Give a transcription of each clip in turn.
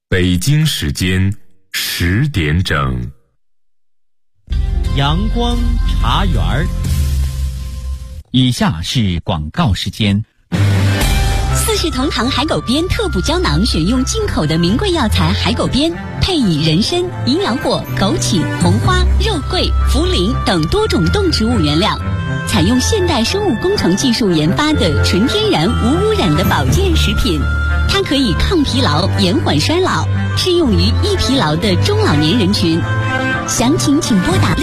北京时间10点整。 阳光茶园儿。以下是广告时间。 四世同堂海狗鞭特补胶囊选用进口的名贵药材海狗鞭，配以人参、营养果、枸杞、红花、肉桂、茯苓等多种动植物原料，采用现代生物工程技术研发的纯天然无污染的保健食品。它可以抗疲劳、延缓衰老，适用于易疲劳的中老年人群。详情请拨打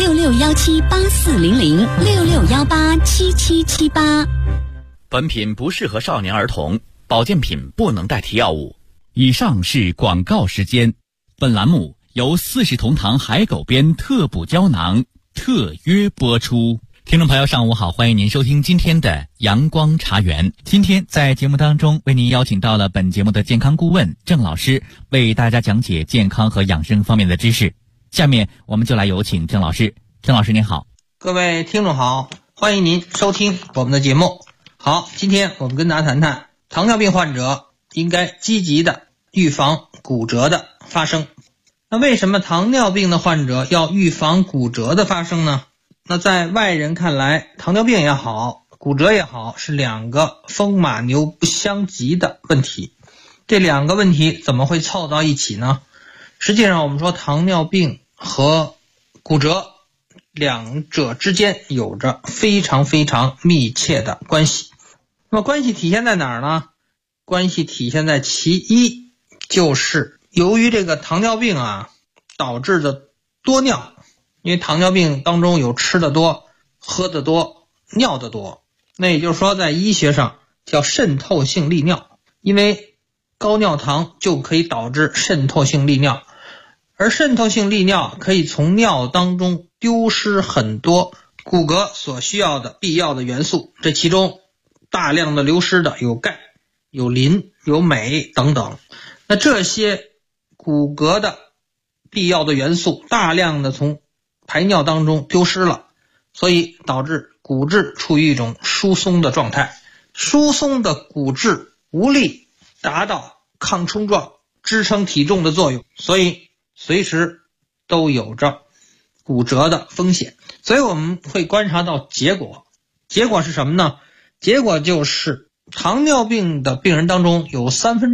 6617840066187778。 本品不适合少年儿童，保健品不能代替药物。以上是广告时间。本栏目由四世同堂海狗鞭特补胶囊特约播出。听众朋友上午好，欢迎您收听今天的阳光茶园。今天在节目当中为您邀请到了本节目的健康顾问郑老师，为大家讲解健康和养生方面的知识。下面我们就来有请郑老师。郑老师您好。 各位听众好，欢迎您收听我们的节目。好，今天我们跟大家谈谈糖尿病患者应该积极的预防骨折的发生。那为什么糖尿病的患者要预防骨折的发生呢？那在外人看来，糖尿病也好，骨折也好，是两个风马牛不相及的问题。这两个问题怎么会凑到一起呢？实际上我们说糖尿病和骨折两者之间有着非常非常密切的关系。那么关系体现在哪儿呢？关系体现在其一，就是由于这个糖尿病导致的多尿。因为糖尿病当中有吃的多、喝的多、尿的多，那也就是说在医学上叫渗透性利尿，因为高尿糖就可以导致渗透性利尿，而渗透性利尿可以从尿当中丢失很多骨骼所需要的必要的元素，这其中大量的流失的有钙、有磷、有镁等等。那这些骨骼的必要的元素大量的从排尿当中丢失了，所以导致骨质处于一种疏松的状态。疏松的骨质无力达到抗冲撞、支撑体重的作用，所以随时都有着骨折的风险。所以我们会观察到结果是什么呢？结果就是糖尿病的病人当中有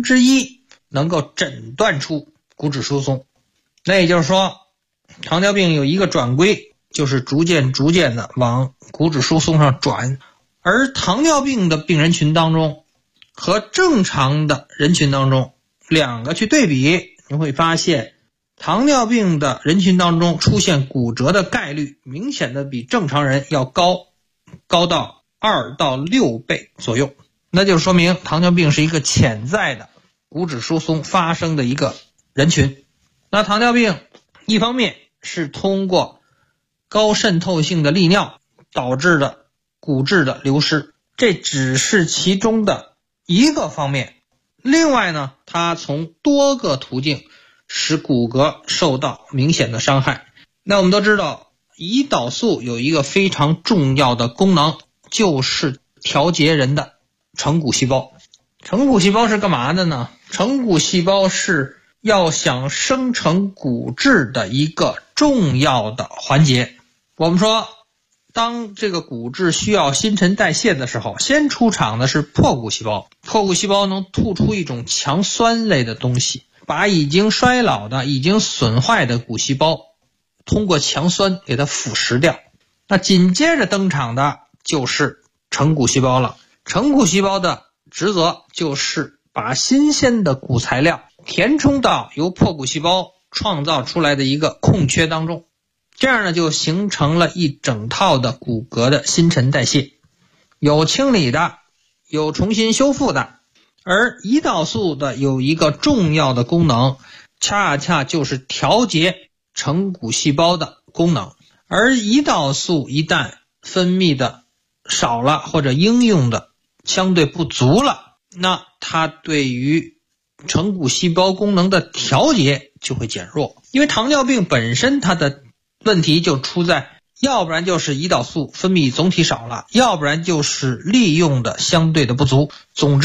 1/3能够诊断出骨质疏松。那也就是说糖尿病有一个转归，就是逐渐的往骨质疏松上转。而糖尿病的病人群当中和正常的人群当中两个去对比，你会发现糖尿病的人群当中出现骨折的概率明显的比正常人要高到2到6倍左右。那就说明糖尿病是一个潜在的骨质疏松发生的一个人群。那糖尿病一方面是通过高渗透性的利尿导致的骨质的流失，这只是其中的一个方面。另外呢，它从多个途径使骨骼受到明显的伤害。那我们都知道胰岛素有一个非常重要的功能，就是调节人的成骨细胞。成骨细胞是干嘛的呢？成骨细胞是要想生成骨质的一个重要的环节。我们说当这个骨质需要新陈代谢的时候，先出场的是破骨细胞。破骨细胞能吐出一种强酸类的东西，把已经衰老的、已经损坏的骨细胞通过强酸给它腐蚀掉。那紧接着登场的就是成骨细胞了。成骨细胞的职责就是把新鲜的骨材料填充到由破骨细胞创造出来的一个空缺当中，这样呢就形成了一整套的骨骼的新陈代谢，有清理的，有重新修复的。而胰岛素的有一个重要的功能，恰恰就是调节成骨细胞的功能。而胰岛素一旦分泌的少了或者应用的相对不足了，那它对于成骨细胞功能的调节就会减弱。因为糖尿病本身它的问题就出在，要不然就是胰岛素分泌总体少了，要不然就是利用的相对的不足。总之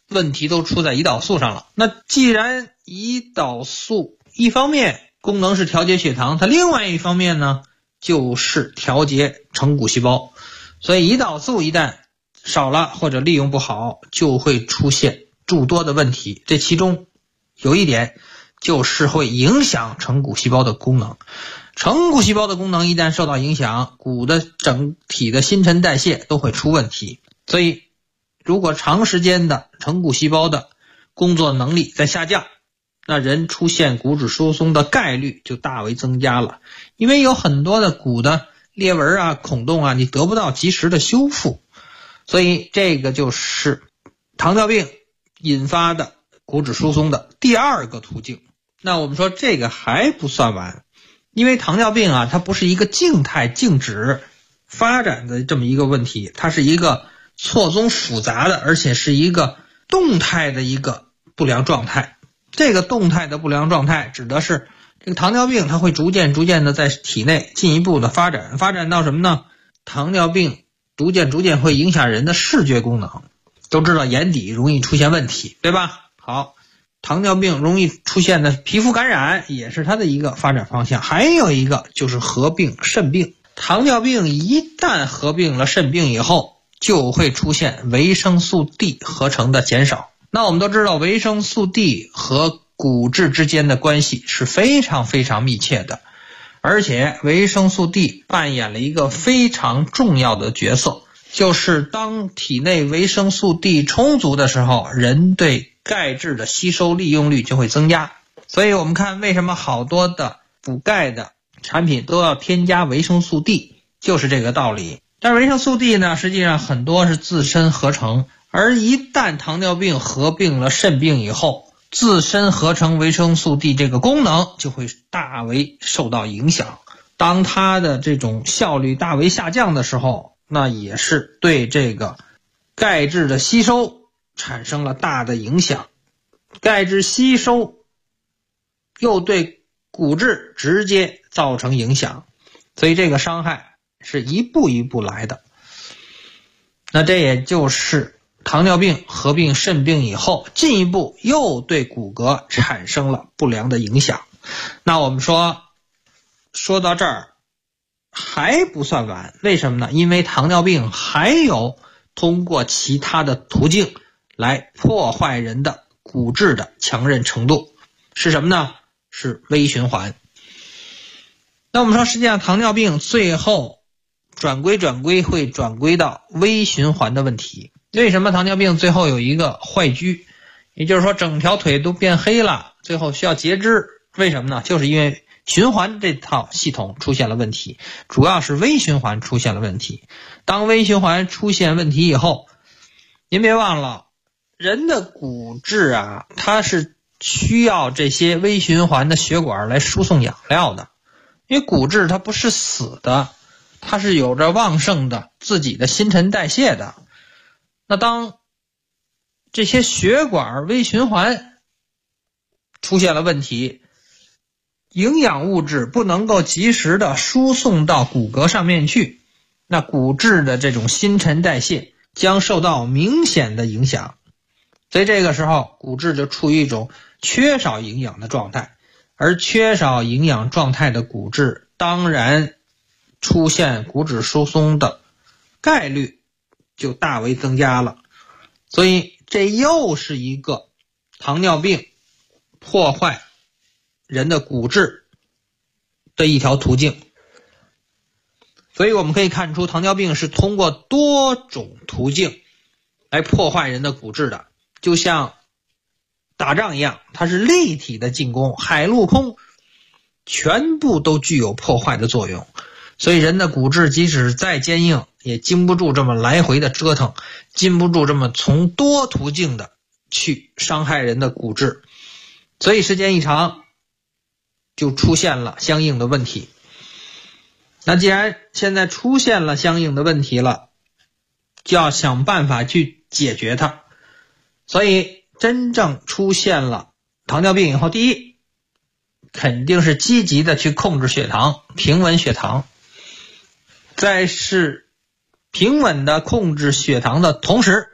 问题都出在胰岛素上了。那既然胰岛素一方面功能是调节血糖，它另外一方面呢就是调节成骨细胞，所以胰岛素一旦少了或者利用不好，就会出现诸多的问题。这其中有一点就是会影响成骨细胞的功能。成骨细胞的功能一旦受到影响，骨的整体的新陈代谢都会出问题。所以如果长时间的成骨细胞的工作能力在下降，那人出现骨质疏松的概率就大为增加了。因为有很多的骨的裂纹啊、孔洞啊，你得不到及时的修复，所以这个就是糖尿病引发的骨质疏松的第二个途径。那我们说这个还不算完，因为糖尿病啊，它不是一个静态静止发展的这么一个问题，它是一个错综复杂的，而且是一个动态的一个不良状态。这个动态的不良状态指的是这个糖尿病它会逐渐的在体内进一步的发展到什么呢？糖尿病逐渐会影响人的视觉功能。都知道眼底容易出现问题，对吧？好，糖尿病容易出现的皮肤感染也是它的一个发展方向。还有一个就是合并肾病。糖尿病一旦合并了肾病以后，就会出现维生素 D 合成的减少。那我们都知道维生素 D 和骨质之间的关系是非常密切的，而且维生素 D 扮演了一个非常重要的角色，就是当体内维生素 D 充足的时候，人对钙质的吸收利用率就会增加。所以我们看为什么好多的补钙的产品都要添加维生素 D， 就是这个道理。但维生素 D 呢，实际上很多是自身合成，而一旦糖尿病合并了肾病以后，自身合成维生素 D 这个功能就会大为受到影响。当它的这种效率大为下降的时候，那也是对这个钙质的吸收产生了大的影响。钙质吸收又对骨质直接造成影响，所以这个伤害是一步一步来的。那这也就是糖尿病合并肾病以后，进一步又对骨骼产生了不良的影响。那我们说到这儿还不算完，为什么呢？因为糖尿病还有通过其他的途径来破坏人的骨质的强韧程度，是什么呢？是微循环。那我们说实际上糖尿病最后转归会转归到微循环的问题。为什么糖尿病最后有一个坏疽，也就是说整条腿都变黑了，最后需要截肢？为什么呢？就是因为循环这套系统出现了问题，主要是微循环出现了问题。当微循环出现问题以后，您别忘了人的骨质啊，它是需要这些微循环的血管来输送养料的。因为骨质它不是死的，它是有着旺盛的自己的新陈代谢的。那当这些血管微循环出现了问题，营养物质不能够及时的输送到骨骼上面去，那骨质的这种新陈代谢将受到明显的影响。所以这个时候骨质就处于一种缺少营养的状态，而缺少营养状态的骨质当然出现骨质疏松的概率就大为增加了。所以这又是一个糖尿病破坏人的骨质的一条途径。所以我们可以看出糖尿病是通过多种途径来破坏人的骨质的，就像打仗一样，它是立体的进攻，海陆空全部都具有破坏的作用。所以人的骨质即使再坚硬，也经不住这么来回的折腾，经不住这么从多途径的去伤害人的骨质，所以时间一长就出现了相应的问题。那既然现在出现了相应的问题了，就要想办法去解决它。所以真正出现了糖尿病以后，第一肯定是积极的去控制血糖，平稳血糖。再是平稳的控制血糖的同时，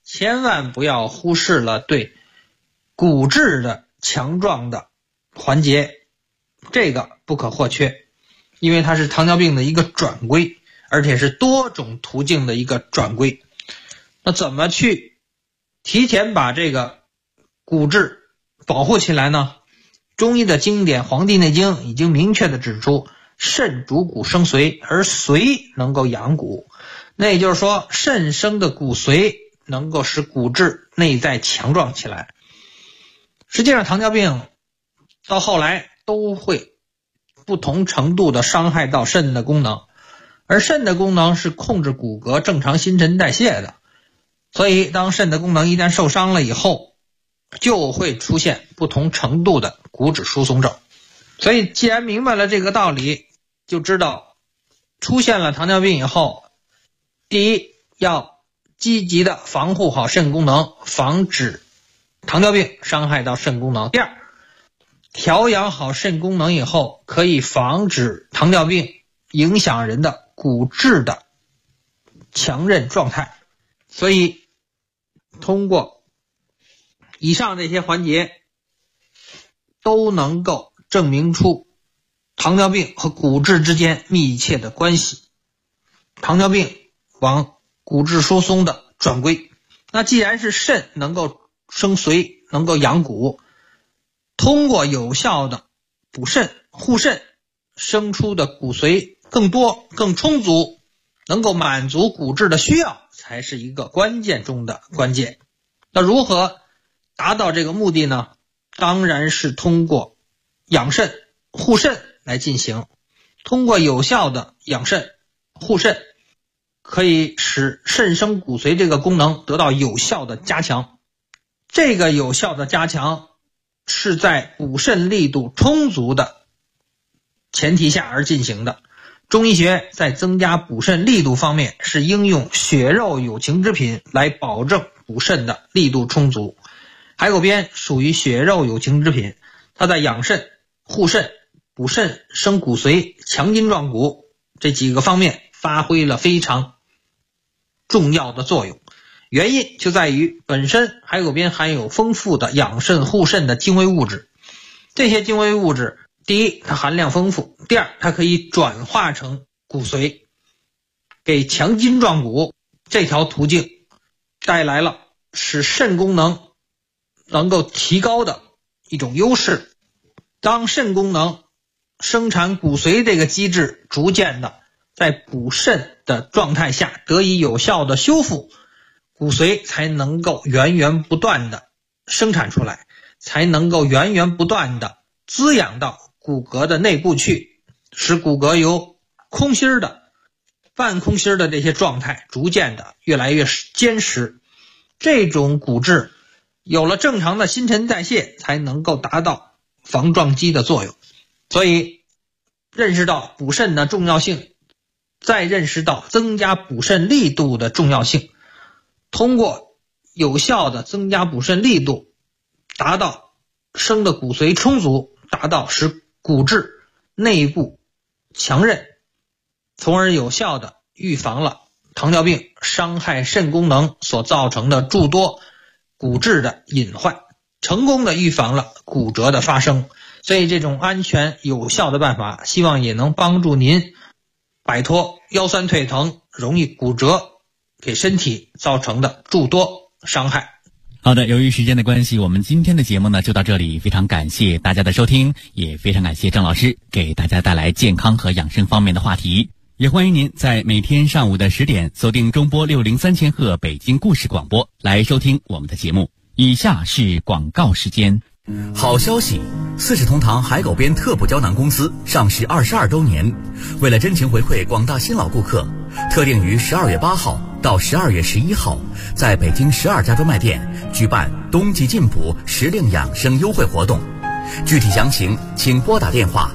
千万不要忽视了对骨质的强壮的环节，这个不可或缺，因为它是糖尿病的一个转归，而且是多种途径的一个转归。那怎么去提前把这个骨质保护起来呢？中医的经典《黄帝内经》已经明确地指出，肾主骨生髓，而髓能够养骨。那也就是说，肾生的骨髓能够使骨质内在强壮起来。实际上糖尿病到后来都会不同程度的伤害到肾的功能，而肾的功能是控制骨骼正常新陈代谢的，所以当肾的功能一旦受伤了以后，就会出现不同程度的骨质疏松症。所以既然明白了这个道理，就知道出现了糖尿病以后，第一，要积极的防护好肾功能，防止糖尿病伤害到肾功能。第二，调养好肾功能以后，可以防止糖尿病影响人的骨质的强韧状态。所以通过以上这些环节，都能够证明出糖尿病和骨质之间密切的关系，糖尿病往骨质疏松的转归。那既然是肾能够生髓，能够养骨，通过有效的补肾护肾，生出的骨髓更多更充足，能够满足骨质的需要，才是一个关键中的关键。那如何达到这个目的呢？当然是通过养肾护肾来进行。通过有效的养肾护肾，可以使肾生骨髓这个功能得到有效的加强。这个有效的加强是在补肾力度充足的前提下而进行的。中医学在增加补肾力度方面是应用血肉有情之品来保证补肾的力度充足。海狗鞭属于血肉有情之品，它在养肾护肾补肾生骨髓强筋壮骨这几个方面发挥了非常重要的作用。原因就在于本身海狗鞭含有丰富的养肾护肾的精微物质。这些精微物质，第一，它含量丰富；第二，它可以转化成骨髓，给强筋壮骨这条途径带来了使肾功能能够提高的一种优势。当肾功能生产骨髓这个机制逐渐的在补肾的状态下得以有效的修复，骨髓才能够源源不断的生产出来，才能够源源不断的滋养到骨骼的内部去，使骨骼由空心的半空心的这些状态逐渐的越来越坚实。这种骨质有了正常的新陈代谢，才能够达到防撞击的作用。所以认识到补肾的重要性，再认识到增加补肾力度的重要性，通过有效的增加补肾力度，达到生的骨髓充足，达到使骨质内部强韧，从而有效的预防了糖尿病伤害肾功能所造成的诸多骨质的隐患，成功的预防了骨折的发生。所以这种安全有效的办法，希望也能帮助您摆脱腰酸退疼、容易骨折给身体造成的诸多伤害。 好的，由于时间的关系，我们今天的节目呢就到这里，非常感谢大家的收听，也非常感谢郑老师给大家带来健康和养生方面的话题。也欢迎您在每天上午的10点锁定中波603千赫北京故事广播来收听我们的节目。以下是广告时间。 好消息，四世同堂海狗鞭特补胶囊公司上市22周年，为了真情回馈广大新老顾客，特定于12月8号到12月11号，在北京12家专卖店举办冬季进补时令养生优惠活动。具体详情请拨打电话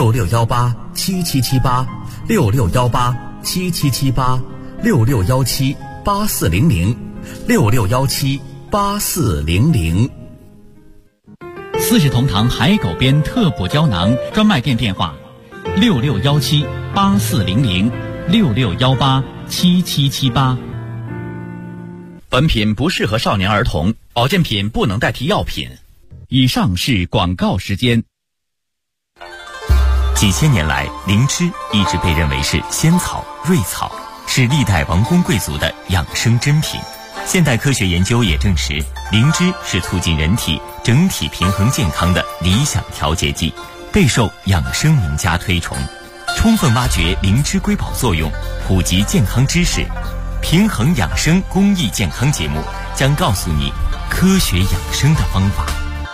6618-7778，6618-7778，6617-8400，6617-8400。 四世同堂海狗鞭特补胶囊专卖店电话6617-8400，6618-7778。 本品不适合少年儿童，保健品不能代替药品。以上是广告时间。 几千年来，灵芝一直被认为是仙草、瑞草，是历代王公贵族的养生珍品。现代科学研究也证实，灵芝是促进人体整体平衡健康的理想调节剂，备受养生名家推崇。充分挖掘灵芝瑰宝作用，普及健康知识，平衡养生公益健康节目将告诉你科学养生的方法。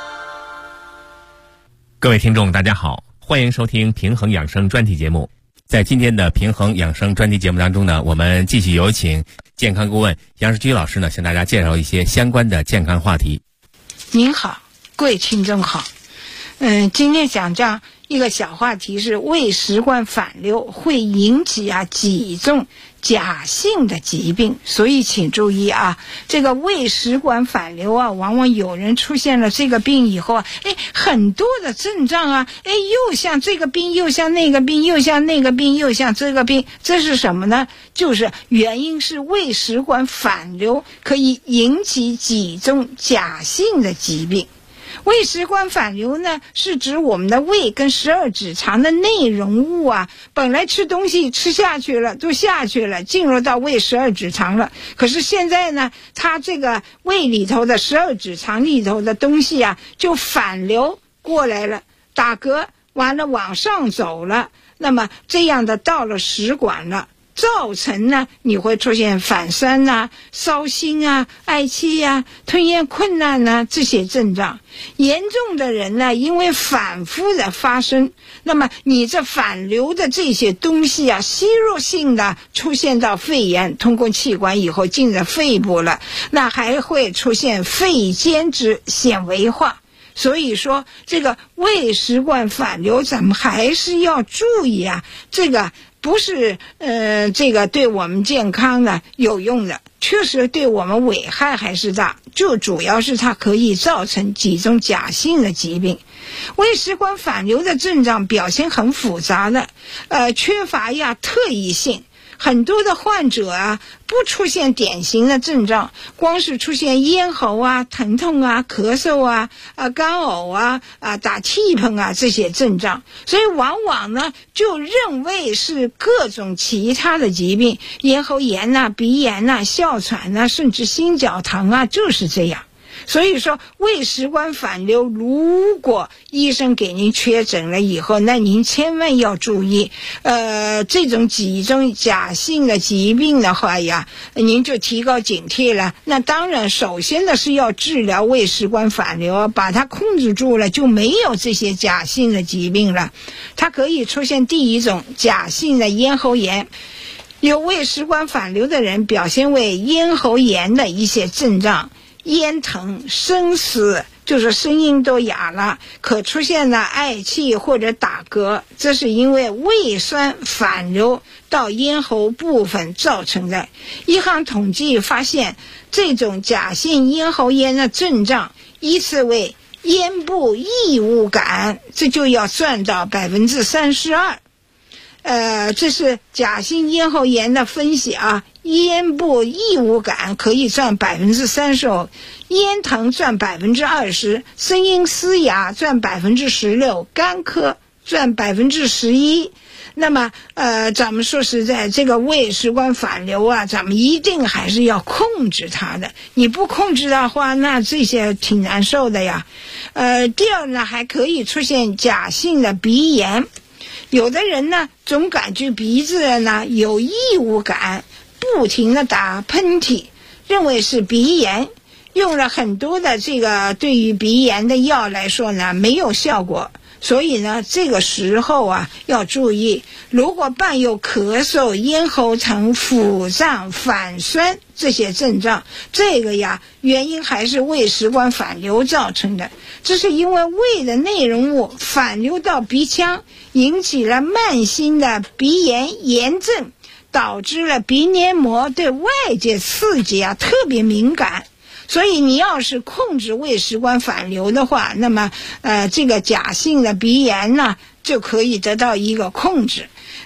各位听众大家好，欢迎收听平衡养生专题节目。在今天的平衡养生专题节目当中呢，我们继续有请健康顾问杨世居老师呢，向大家介绍一些相关的健康话题。 您好，各位听众好。今天讲这样一个小话题是胃食管反流会引起几种假性的疾病，所以请注意这个胃食管反流往往有人出现了这个病以后很多的症状又像这个病，又像那个病，又像那个病，又像这个病，这是什么呢？就是原因是胃食管反流可以引起几种假性的疾病。胃食管反流呢，是指我们的胃跟12指肠的内容物本来吃东西吃下去了，都下去了，进入到胃12指肠了。可是现在呢，它这个胃里头的12指肠里头的东西就反流过来了，打嗝完了往上走了，那么这样的到了食管了，造成呢你会出现反酸烧心嗳气吞咽困难这些症状。严重的人呢，因为反复的发生，那么你这反流的这些东西吸入性的出现到肺炎，通过气管以后进了肺部了，那还会出现肺间质纤维化。所以说这个胃食管反流咱们还是要注意这个不是这个对我们健康的有用的，确实对我们危害还是大，就主要是它可以造成几种假性的疾病。胃食管反流的症状表现很复杂的，缺乏特异性。很多的患者不出现典型的症状，光是出现咽喉疼痛咳嗽干呕打气喷这些症状，所以往往呢就认为是各种其他的疾病，咽喉炎鼻炎哮喘甚至心绞疼就是这样。所以说胃食管反流，如果医生给您确诊了以后，那您千万要注意这种几种假性的疾病的话您就提高警惕了。那当然首先的是要治疗胃食管反流，把它控制住了，就没有这些假性的疾病了。它可以出现第一种假性的咽喉炎。有胃食管反流的人表现为咽喉炎的一些症状，咽疼、声嘶，就是声音都哑了，可出现了嗳气或者打嗝，这是因为胃酸反流到咽喉部分造成的。一项统计发现，这种假性咽喉炎的症状依次为咽部异物感，这就要占到 32%。这是假性咽喉炎的分析咽部异物感可以占 30%， 咽疼占 20%， 声音嘶哑占 16%， 干咳占 11%。那么咱们说实在，这个胃食管反流咱们一定还是要控制它的，你不控制的话，那这些挺难受的呀。第二呢，还可以出现假性的鼻炎。有的人呢总感觉鼻子呢有异物感，不停的打喷嚏，认为是鼻炎，用了很多的这个对于鼻炎的药来说呢没有效果。所以呢这个时候要注意，如果伴有咳嗽、咽喉疼、腹胀、反酸这些症状，这个原因还是胃食管反流造成的。这是因为胃的内容物反流到鼻腔，引起了慢性的鼻炎炎症，导致了鼻黏膜对外界刺激特别敏感。所以你要是控制胃食管反流的话，那么这个假性的鼻炎呢就可以得到一个控制。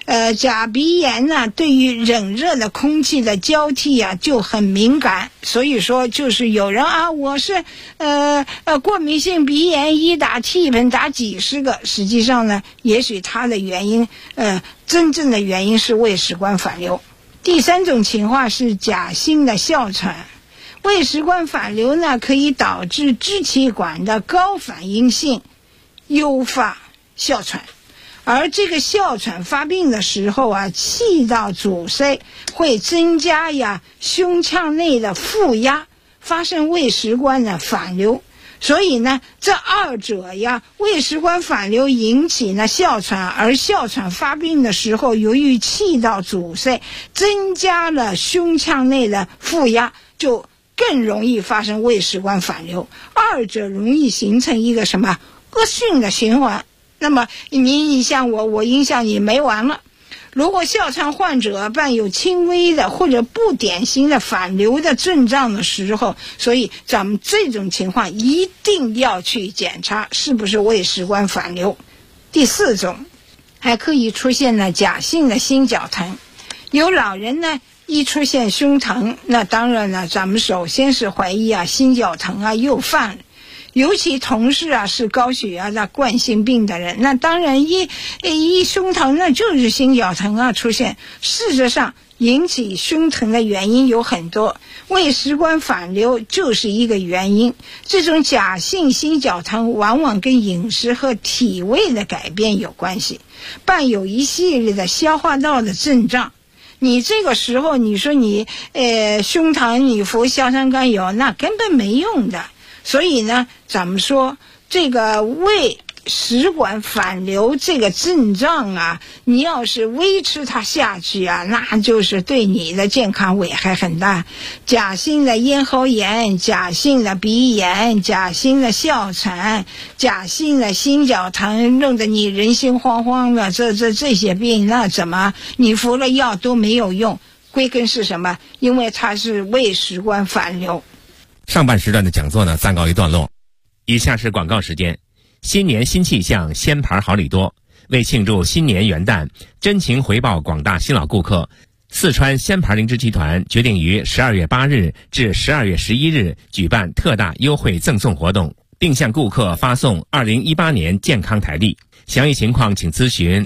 甲鼻炎呢，对于冷热的空气的交替啊就很敏感，所以说就是有人啊，我是过敏性鼻炎，一打气盆打几十个，实际上呢，也许它的原因真正的原因是胃食管反流。第三种情况是假性的哮喘。胃食管反流呢，可以导致支气管的高反应性诱发哮喘，而这个哮喘发病的时候啊，气道阻塞会增加胸腔内的负压，发生胃食管的反流。所以呢，这二者胃食管反流引起呢哮喘，而哮喘发病的时候，由于气道阻塞增加了胸腔内的负压，就更容易发生胃食管反流，二者容易形成一个什么恶性的循环。那么你影响我，我影响你，没完了。如果哮喘患者伴有轻微的或者不典型的反流的症状的时候，所以咱们这种情况一定要去检查是不是胃食管反流。第四种，还可以出现呢假性的心绞疼。有老人呢一出现胸疼，那当然呢，咱们首先是怀疑心绞疼又犯了。尤其同事是高血压的冠心病的人，那当然一胸疼那就是心绞疼出现。事实上，引起胸疼的原因有很多，胃食管反流就是一个原因。这种假性心绞疼往往跟饮食和体位的改变有关系，伴有一系列的消化道的症状。你这个时候你说你胸疼你服硝酸甘油，那根本没用的。所以呢，咱们说这个胃食管反流这个症状你要是维持它下去那就是对你的健康危害很大。假性的咽喉炎、假性的鼻炎、假性的哮喘、假性的心绞疼，弄得你人心惶惶的，这些病，那怎么你服了药都没有用？归根是什么？因为它是胃食管反流。 上半时段的讲座呢暂告一段落，以下是广告时间。新年新气象，鲜牌好礼多。为庆祝新年元旦，真情回报广大新老顾客，四川鲜牌灵芝集团决定于12月8日至12月11日举办特大优惠赠送活动，并向顾客发送2018年健康台历。详细情况请咨询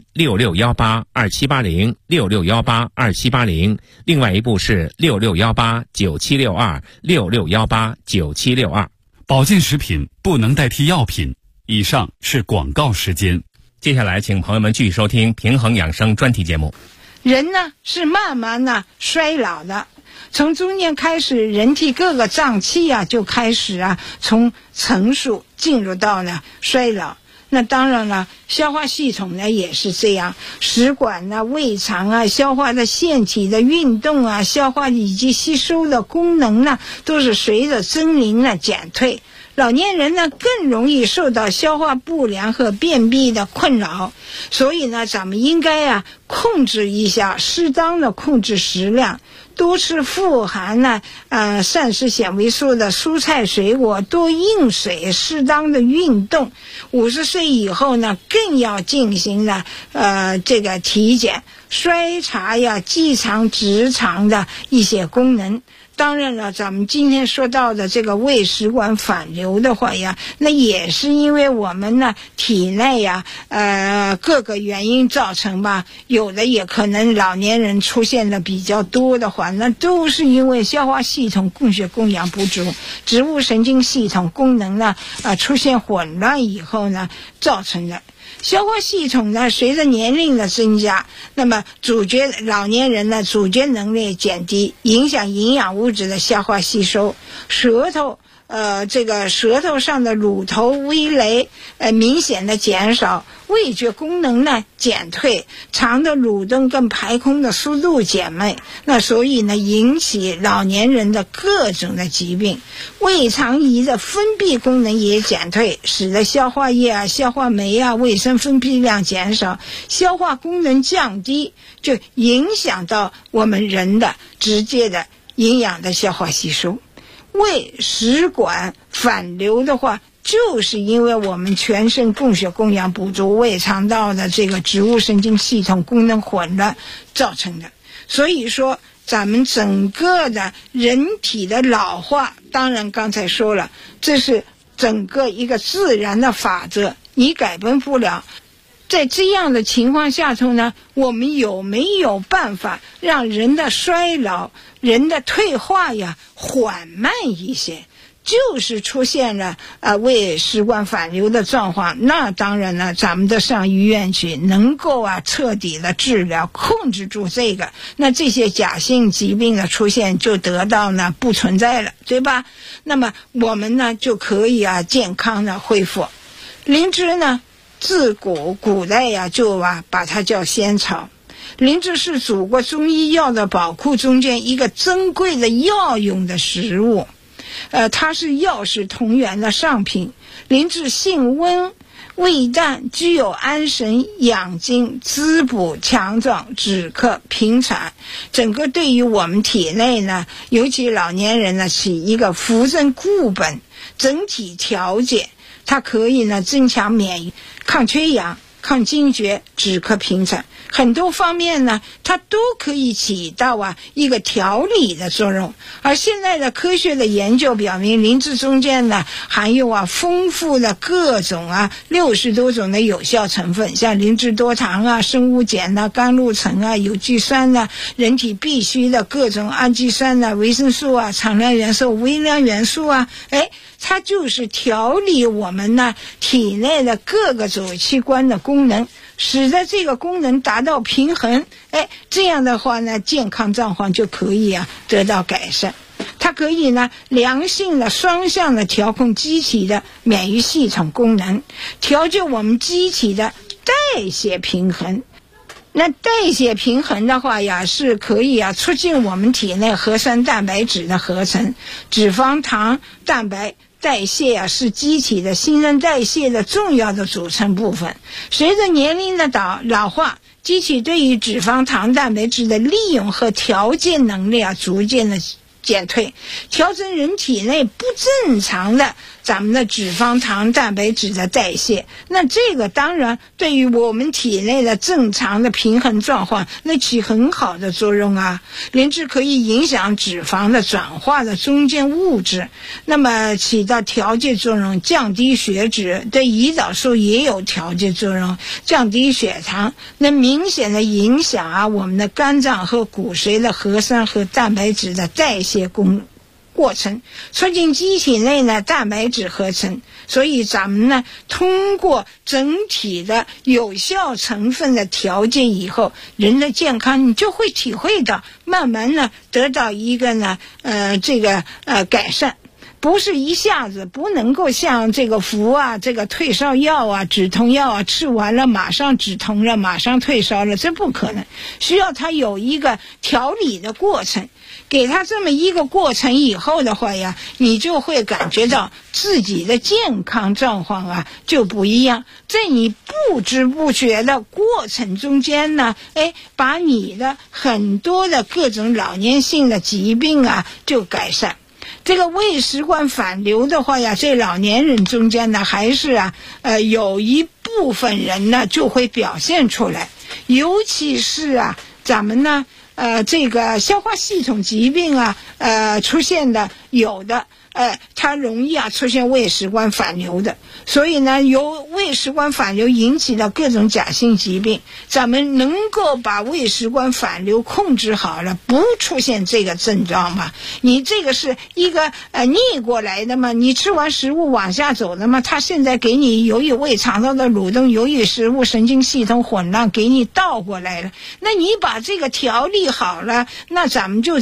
66182780 66182780，另外一部是66189762 66189762。 保健食品不能代替药品。以上是广告时间。 接下来请朋友们继续收听平衡养生专题节目。 人呢是慢慢衰老的，从中年开始，人体各个脏器就开始从成熟进入到衰老。那当然了，消化系统呢也是这样，食管胃肠消化的腺体的运动消化以及吸收的功能都是随着增龄减退。老年人更容易受到消化不良和便秘的困扰，所以咱们应该控制一下，适当的控制食量，多吃富含膳食纤维素的蔬菜水果，多饮水，适当的运动。50岁以后更要进行这个体检，筛查肌肠直肠的一些功能。当然了，咱们今天说到的这个胃食管反流的话那也是因为我们体内各个原因造成吧，有的也可能老年人出现的比较多的话，那都是因为消化系统供血供氧不足，植物神经系统功能出现混乱以后造成的。消化系统随着年龄的增加，那么老年人咀嚼能力减低，影响营养物质的消化吸收。舌头上的乳头微雷明显的减少，味觉功能减退，肠的蠕动跟排空的速度减慢，那所以引起老年人的各种的疾病。胃肠仪的分泌功能也减退，使得消化液消化酶卫生分泌量减少，消化功能降低，就影响到我们人的直接的营养的消化吸收。 胃食管反流的话，就是因为我们全身供血供氧不足，胃肠道的这个植物神经系统功能混乱造成的。所以说咱们整个的人体的老化，当然刚才说了，这是整个一个自然的法则，你改变不了。在这样的情况下头呢，我们有没有办法让人的衰老、人的退化呀缓慢一些？就是出现了胃食管反流的状况，那当然呢，咱们得上医院去，能够彻底的治疗，控制住这个，那这些假性疾病的出现就得到呢不存在了，对吧？那么我们呢就可以健康的恢复。灵芝呢，自古代就把它叫仙草。灵芝是祖国中医药的宝库中间一个珍贵的药用的食物。它是药食同源的上品。灵芝性温，味淡，具有安神养精、滋补强壮、止咳平产，整个对于我们体内呢，尤其老年人呢，起一个扶正固本、整体调节。它可以呢增强免疫、抗缺氧、抗惊厥、止咳平产，很多方面呢它都可以起到一个调理的作用。而现在的科学的研究表明，灵芝中间呢含有丰富的各种60多种的有效成分，像灵芝多糖生物碱甘露醇有机酸人体必需的各种氨基酸维生素常量元素、微量元素它就是调理我们呢体内的各个组器官的功能，使得这个功能达到平衡。这样的话呢，健康状况就可以得到改善。它可以呢良性的双向的调控机体的免疫系统功能，调节我们机体的代谢平衡。那代谢平衡的话是可以促进我们体内核酸蛋白质的合成，脂肪糖蛋白代谢是机体的新陈代谢的重要的组成部分。随着年龄的老化，机体对于脂肪糖蛋白质的利用和调节能力逐渐的减退，调整人体内不正常的咱们的脂肪糖蛋白质的代谢。那这个当然对于我们体内的正常的平衡状况那起很好的作用灵芝可以影响脂肪的转化的中间物质，那么起到调节作用，降低血脂，对胰岛素也有调节作用，降低血糖，那明显的影响我们的肝脏和骨髓的核酸和蛋白质的代谢过程，促进机体内呢蛋白质合成。所以咱们呢通过整体的有效成分的调节以后，人的健康你就会体会到，慢慢呢得到一个呢改善。不是一下子，不能够像这个服这个退烧药止痛药吃完了马上止痛了，马上退烧了，这不可能，需要它有一个调理的过程。给它这么一个过程以后的话你就会感觉到自己的健康状况就不一样。在你不知不觉的过程中间呢把你的很多的各种老年性的疾病就改善。这个胃食管反流的话在老年人中间呢还是有一部分人呢就会表现出来，尤其是咱们呢这个消化系统疾病出现的有的它容易出现胃食管反流的。所以呢由胃食管反流引起的各种假性疾病，咱们能够把胃食管反流控制好了，不出现这个症状嘛。你这个是一个逆过来的嘛，你吃完食物往下走的嘛，它现在给你由于胃肠道的蠕动，由于食物神经系统混乱给你倒过来了。那你把这个调理好了，那咱们就